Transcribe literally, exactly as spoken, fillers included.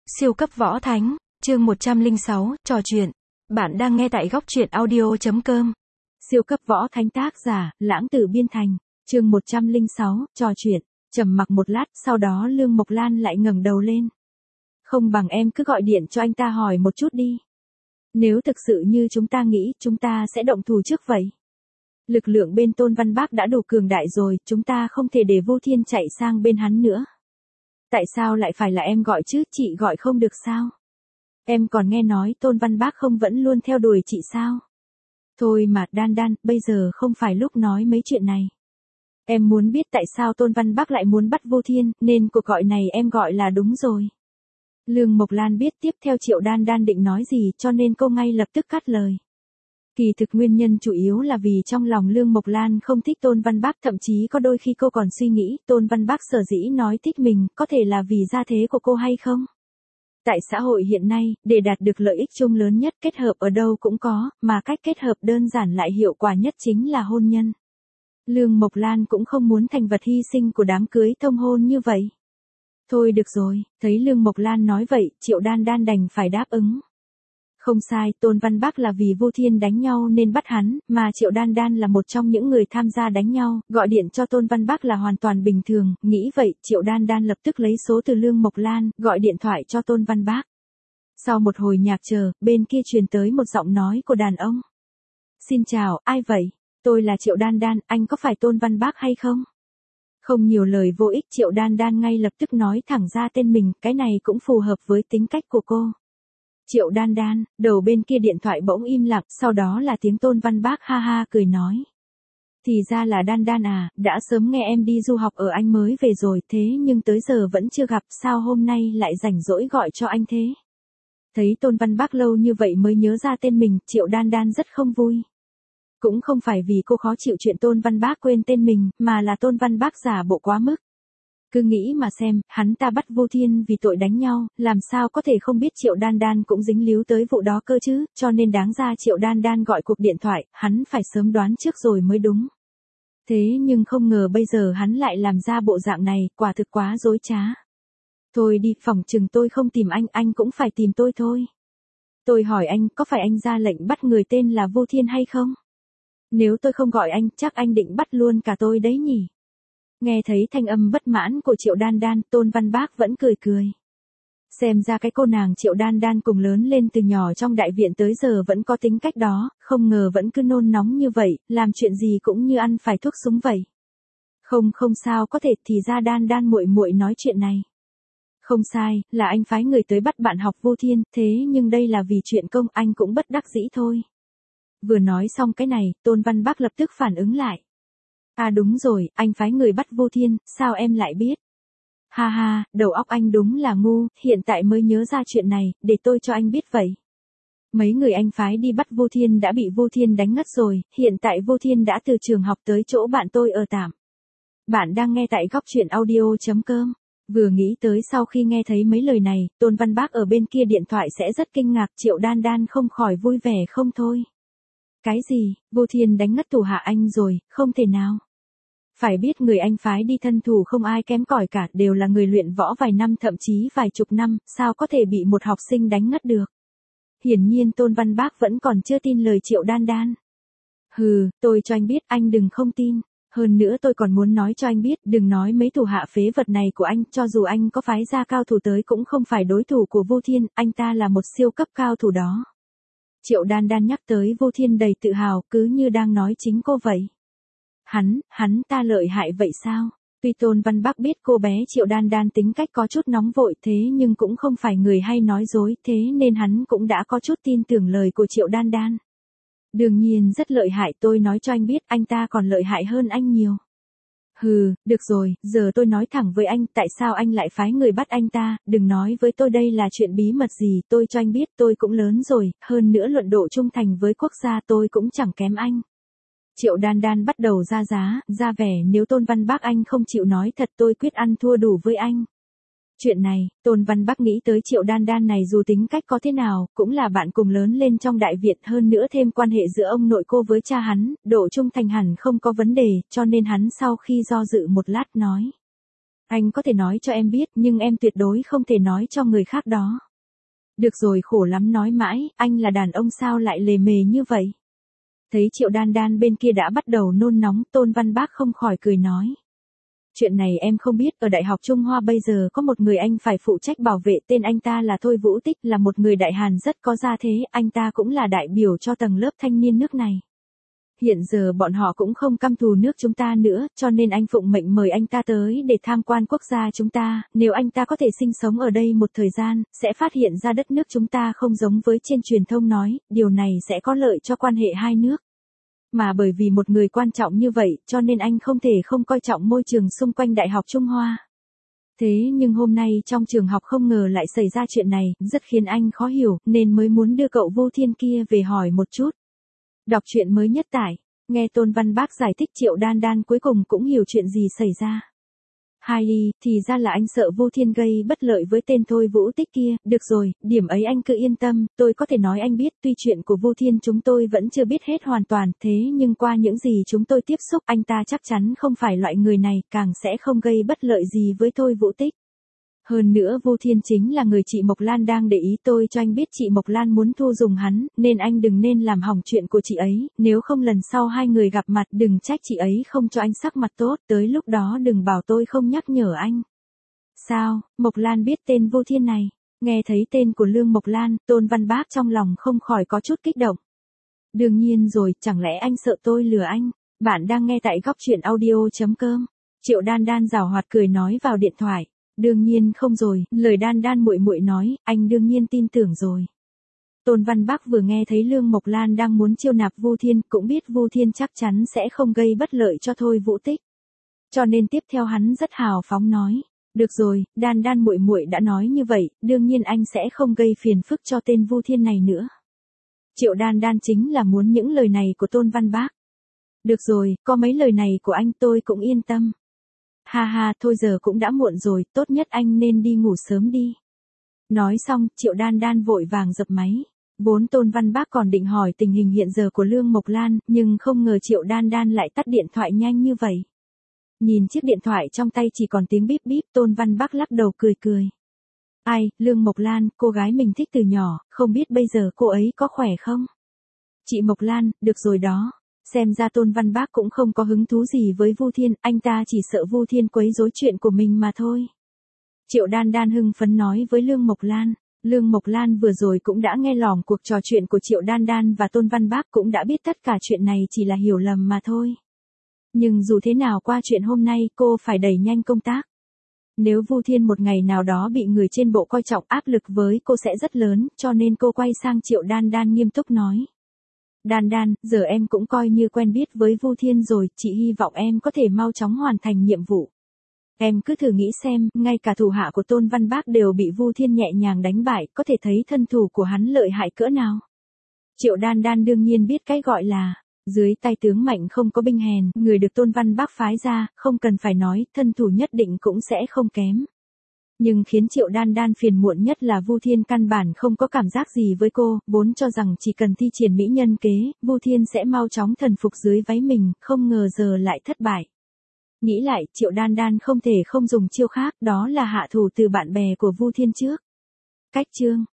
Siêu cấp võ thánh, chương một trăm lẻ sáu, trò chuyện. Bạn đang nghe tại góc truyện audio chấm com. Siêu cấp võ thánh tác giả, Lãng Tử Biên Thành, chương một trăm lẻ sáu, trò chuyện. Trầm mặc một lát, sau đó Lương Mộc Lan lại ngẩng đầu lên. Không bằng em cứ gọi điện cho anh ta hỏi một chút đi. Nếu thực sự như chúng ta nghĩ, chúng ta sẽ động thủ trước vậy. Lực lượng bên Tôn Văn Bác đã đủ cường đại rồi, chúng ta không thể để Vô Thiên chạy sang bên hắn nữa. Tại sao lại phải là em gọi chứ, chị gọi không được sao? Em còn nghe nói Tôn Văn Bác không vẫn luôn theo đuổi chị sao? Thôi mà, Đan Đan, bây giờ không phải lúc nói mấy chuyện này. Em muốn biết tại sao Tôn Văn Bác lại muốn bắt Vô Thiên, nên cuộc gọi này em gọi là đúng rồi. Lương Mộc Lan biết tiếp theo Triệu Đan Đan định nói gì, cho nên cô ngay lập tức cắt lời. Kỳ thực nguyên nhân chủ yếu là vì trong lòng Lương Mộc Lan không thích Tôn Văn Bác, thậm chí có đôi khi cô còn suy nghĩ Tôn Văn Bác sở dĩ nói thích mình, có thể là vì gia thế của cô hay không? Tại xã hội hiện nay, để đạt được lợi ích chung lớn nhất, kết hợp ở đâu cũng có, mà cách kết hợp đơn giản lại hiệu quả nhất chính là hôn nhân. Lương Mộc Lan cũng không muốn thành vật hy sinh của đám cưới thông hôn như vậy. Thôi được rồi, thấy Lương Mộc Lan nói vậy, Triệu Đan Đan đành phải đáp ứng. Không sai, Tôn Văn Bác là vì Vô Thiên đánh nhau nên bắt hắn, mà Triệu Đan Đan là một trong những người tham gia đánh nhau, gọi điện cho Tôn Văn Bác là hoàn toàn bình thường, nghĩ vậy, Triệu Đan Đan lập tức lấy số từ Lương Mộc Lan, gọi điện thoại cho Tôn Văn Bác. Sau một hồi nhạc chờ, bên kia truyền tới một giọng nói của đàn ông. Xin chào, ai vậy? Tôi là Triệu Đan Đan, anh có phải Tôn Văn Bác hay không? Không nhiều lời vô ích, Triệu Đan Đan ngay lập tức nói thẳng ra tên mình, cái này cũng phù hợp với tính cách của cô. Triệu Đan Đan, đầu bên kia điện thoại bỗng im lặng, sau đó là tiếng Tôn Văn Bác ha ha cười nói. Thì ra là Đan Đan à, đã sớm nghe em đi du học ở Anh mới về rồi, thế nhưng tới giờ vẫn chưa gặp, sao hôm nay lại rảnh rỗi gọi cho anh thế? Thấy Tôn Văn Bác lâu như vậy mới nhớ ra tên mình, Triệu Đan Đan rất không vui. Cũng không phải vì cô khó chịu chuyện Tôn Văn Bác quên tên mình, mà là Tôn Văn Bác giả bộ quá mức. Cứ nghĩ mà xem, hắn ta bắt Vô Thiên vì tội đánh nhau, làm sao có thể không biết Triệu Đan Đan cũng dính líu tới vụ đó cơ chứ, cho nên đáng ra Triệu Đan Đan gọi cuộc điện thoại, hắn phải sớm đoán trước rồi mới đúng. Thế nhưng không ngờ bây giờ hắn lại làm ra bộ dạng này, quả thực quá dối trá. Thôi đi, phỏng chừng tôi không tìm anh, anh cũng phải tìm tôi thôi. Tôi hỏi anh, có phải anh ra lệnh bắt người tên là Vô Thiên hay không? Nếu tôi không gọi anh, chắc anh định bắt luôn cả tôi đấy nhỉ? Nghe thấy thanh âm bất mãn của Triệu Đan Đan, Tôn Văn Bác vẫn cười cười. Xem ra cái cô nàng Triệu Đan Đan cùng lớn lên từ nhỏ trong đại viện tới giờ vẫn có tính cách đó, không ngờ vẫn cứ nôn nóng như vậy, làm chuyện gì cũng như ăn phải thuốc súng vậy. Không không sao có thể, thì ra Đan Đan muội muội nói chuyện này. Không sai, là anh phái người tới bắt bạn học Vô Thiên, thế nhưng đây là vì chuyện công, anh cũng bất đắc dĩ thôi. Vừa nói xong cái này, Tôn Văn Bác lập tức phản ứng lại. À đúng rồi, anh phái người bắt Vô Thiên, sao em lại biết? Ha ha, đầu óc anh đúng là ngu, hiện tại mới nhớ ra chuyện này, để tôi cho anh biết vậy. Mấy người anh phái đi bắt Vô Thiên đã bị Vô Thiên đánh ngất rồi, hiện tại Vô Thiên đã từ trường học tới chỗ bạn tôi ở tạm. Bạn đang nghe tại góc truyện audio chấm com. Vừa nghĩ tới sau khi nghe thấy mấy lời này, Tôn Văn Bác ở bên kia điện thoại sẽ rất kinh ngạc, Triệu Đan Đan không khỏi vui vẻ không thôi. Cái gì, Vô Thiên đánh ngất thủ hạ anh rồi, không thể nào. Phải biết người anh phái đi thân thủ không ai kém cỏi cả, đều là người luyện võ vài năm thậm chí vài chục năm, sao có thể bị một học sinh đánh ngất được. Hiển nhiên Tôn Văn Bác vẫn còn chưa tin lời Triệu Đan Đan. Hừ, tôi cho anh biết, anh đừng không tin. Hơn nữa tôi còn muốn nói cho anh biết, đừng nói mấy thủ hạ phế vật này của anh, cho dù anh có phái ra cao thủ tới cũng không phải đối thủ của Vô Thiên, anh ta là một siêu cấp cao thủ đó. Triệu Đan Đan nhắc tới Vô Thiên đầy tự hào, cứ như đang nói chính cô vậy. Hắn, hắn ta lợi hại vậy sao? Tuy Tôn Văn Bác biết cô bé Triệu Đan Đan tính cách có chút nóng vội thế nhưng cũng không phải người hay nói dối, thế nên hắn cũng đã có chút tin tưởng lời của Triệu Đan Đan. Đương nhiên rất lợi hại, tôi nói cho anh biết, anh ta còn lợi hại hơn anh nhiều. Hừ, được rồi, giờ tôi nói thẳng với anh, tại sao anh lại phái người bắt anh ta, đừng nói với tôi đây là chuyện bí mật gì, tôi cho anh biết tôi cũng lớn rồi, hơn nữa luận độ trung thành với quốc gia tôi cũng chẳng kém anh. Triệu Đan Đan bắt đầu ra giá, ra vẻ nếu Tôn Văn Bác anh không chịu nói thật tôi quyết ăn thua đủ với anh. Chuyện này, Tôn Văn Bác nghĩ tới Triệu Đan Đan này dù tính cách có thế nào, cũng là bạn cùng lớn lên trong đại viện, hơn nữa thêm quan hệ giữa ông nội cô với cha hắn, độ trung thành hẳn không có vấn đề, cho nên hắn sau khi do dự một lát nói. Anh có thể nói cho em biết, nhưng em tuyệt đối không thể nói cho người khác đó. Được rồi, khổ lắm nói mãi, anh là đàn ông sao lại lề mề như vậy? Thấy Triệu Đan Đan bên kia đã bắt đầu nôn nóng, Tôn Văn Bác không khỏi cười nói. Chuyện này em không biết, ở Đại học Trung Hoa bây giờ có một người anh phải phụ trách bảo vệ, tên anh ta là Thôi Vũ Tích, là một người Đại Hàn rất có gia thế, anh ta cũng là đại biểu cho tầng lớp thanh niên nước này. Hiện giờ bọn họ cũng không căm thù nước chúng ta nữa, cho nên anh phụng mệnh mời anh ta tới để tham quan quốc gia chúng ta, nếu anh ta có thể sinh sống ở đây một thời gian, sẽ phát hiện ra đất nước chúng ta không giống với trên truyền thông nói, điều này sẽ có lợi cho quan hệ hai nước. Mà bởi vì một người quan trọng như vậy, cho nên anh không thể không coi trọng môi trường xung quanh Đại học Trung Hoa. Thế nhưng hôm nay trong trường học không ngờ lại xảy ra chuyện này, rất khiến anh khó hiểu, nên mới muốn đưa cậu Vu Thiên kia về hỏi một chút. Đọc truyện mới nhất tại, nghe Tôn Văn Bác giải thích Triệu Đan Đan cuối cùng cũng hiểu chuyện gì xảy ra. Hai y, thì ra là anh sợ Vu Thiên gây bất lợi với tên Thôi Vũ Tích kia, được rồi, điểm ấy anh cứ yên tâm, tôi có thể nói anh biết, tuy chuyện của Vu Thiên chúng tôi vẫn chưa biết hết hoàn toàn, thế nhưng qua những gì chúng tôi tiếp xúc, anh ta chắc chắn không phải loại người này, càng sẽ không gây bất lợi gì với Thôi Vũ Tích. Hơn nữa Vu Thiên chính là người chị Mộc Lan đang để ý, tôi cho anh biết chị Mộc Lan muốn thu dùng hắn, nên anh đừng nên làm hỏng chuyện của chị ấy, nếu không lần sau hai người gặp mặt đừng trách chị ấy không cho anh sắc mặt tốt, tới lúc đó đừng bảo tôi không nhắc nhở anh. Sao, Mộc Lan biết tên Vu Thiên này? Nghe thấy tên của Lương Mộc Lan, Tôn Văn Bác trong lòng không khỏi có chút kích động. Đương nhiên rồi, chẳng lẽ anh sợ tôi lừa anh? Bạn đang nghe tại góc truyện audio chấm com. Triệu Đan Đan giảo hoạt cười nói vào điện thoại. Đương nhiên không rồi, lời Đan Đan muội muội nói, anh đương nhiên tin tưởng rồi. Tôn Văn Bác vừa nghe thấy Lương Mộc Lan đang muốn chiêu nạp Vu Thiên, cũng biết Vu Thiên chắc chắn sẽ không gây bất lợi cho Thôi Vũ Tích. Cho nên tiếp theo hắn rất hào phóng nói, được rồi, Đan Đan muội muội đã nói như vậy, đương nhiên anh sẽ không gây phiền phức cho tên Vu Thiên này nữa. Triệu Đan Đan chính là muốn những lời này của Tôn Văn Bác. Được rồi, có mấy lời này của anh tôi cũng yên tâm. Ha ha, thôi giờ cũng đã muộn rồi, tốt nhất anh nên đi ngủ sớm đi. Nói xong, Triệu Đan Đan vội vàng dập máy. Vốn Tôn Văn Bác còn định hỏi tình hình hiện giờ của Lương Mộc Lan, nhưng không ngờ Triệu Đan Đan lại tắt điện thoại nhanh như vậy. Nhìn chiếc điện thoại trong tay chỉ còn tiếng bíp bíp, Tôn Văn Bác lắc đầu cười cười. Ai, Lương Mộc Lan, cô gái mình thích từ nhỏ, không biết bây giờ cô ấy có khỏe không? Chị Mộc Lan, được rồi đó. Xem ra Tôn Văn Bác cũng không có hứng thú gì với Vu Thiên, anh ta chỉ sợ Vu Thiên quấy rối chuyện của mình mà thôi. Triệu Đan Đan hưng phấn nói với Lương Mộc Lan. Lương Mộc Lan vừa rồi cũng đã nghe lỏm cuộc trò chuyện của Triệu Đan Đan và Tôn Văn Bác, cũng đã biết tất cả chuyện này chỉ là hiểu lầm mà thôi. Nhưng dù thế nào qua chuyện hôm nay cô phải đẩy nhanh công tác. Nếu Vu Thiên một ngày nào đó bị người trên bộ coi trọng, áp lực với cô sẽ rất lớn, cho nên cô quay sang Triệu Đan Đan nghiêm túc nói. Đan Đan, giờ em cũng coi như quen biết với Vu Thiên rồi, chị hy vọng em có thể mau chóng hoàn thành nhiệm vụ. Em cứ thử nghĩ xem, ngay cả thủ hạ của Tôn Văn Bác đều bị Vu Thiên nhẹ nhàng đánh bại, có thể thấy thân thủ của hắn lợi hại cỡ nào. Triệu Đan Đan đương nhiên biết cái gọi là, dưới tay tướng mạnh không có binh hèn, người được Tôn Văn Bác phái ra, không cần phải nói, thân thủ nhất định cũng sẽ không kém. Nhưng khiến Triệu Đan Đan phiền muộn nhất là Vu Thiên căn bản không có cảm giác gì với cô, vốn cho rằng chỉ cần thi triển mỹ nhân kế, Vu Thiên sẽ mau chóng thần phục dưới váy mình, không ngờ giờ lại thất bại. Nghĩ lại, Triệu Đan Đan không thể không dùng chiêu khác, đó là hạ thủ từ bạn bè của Vu Thiên trước. Cách chương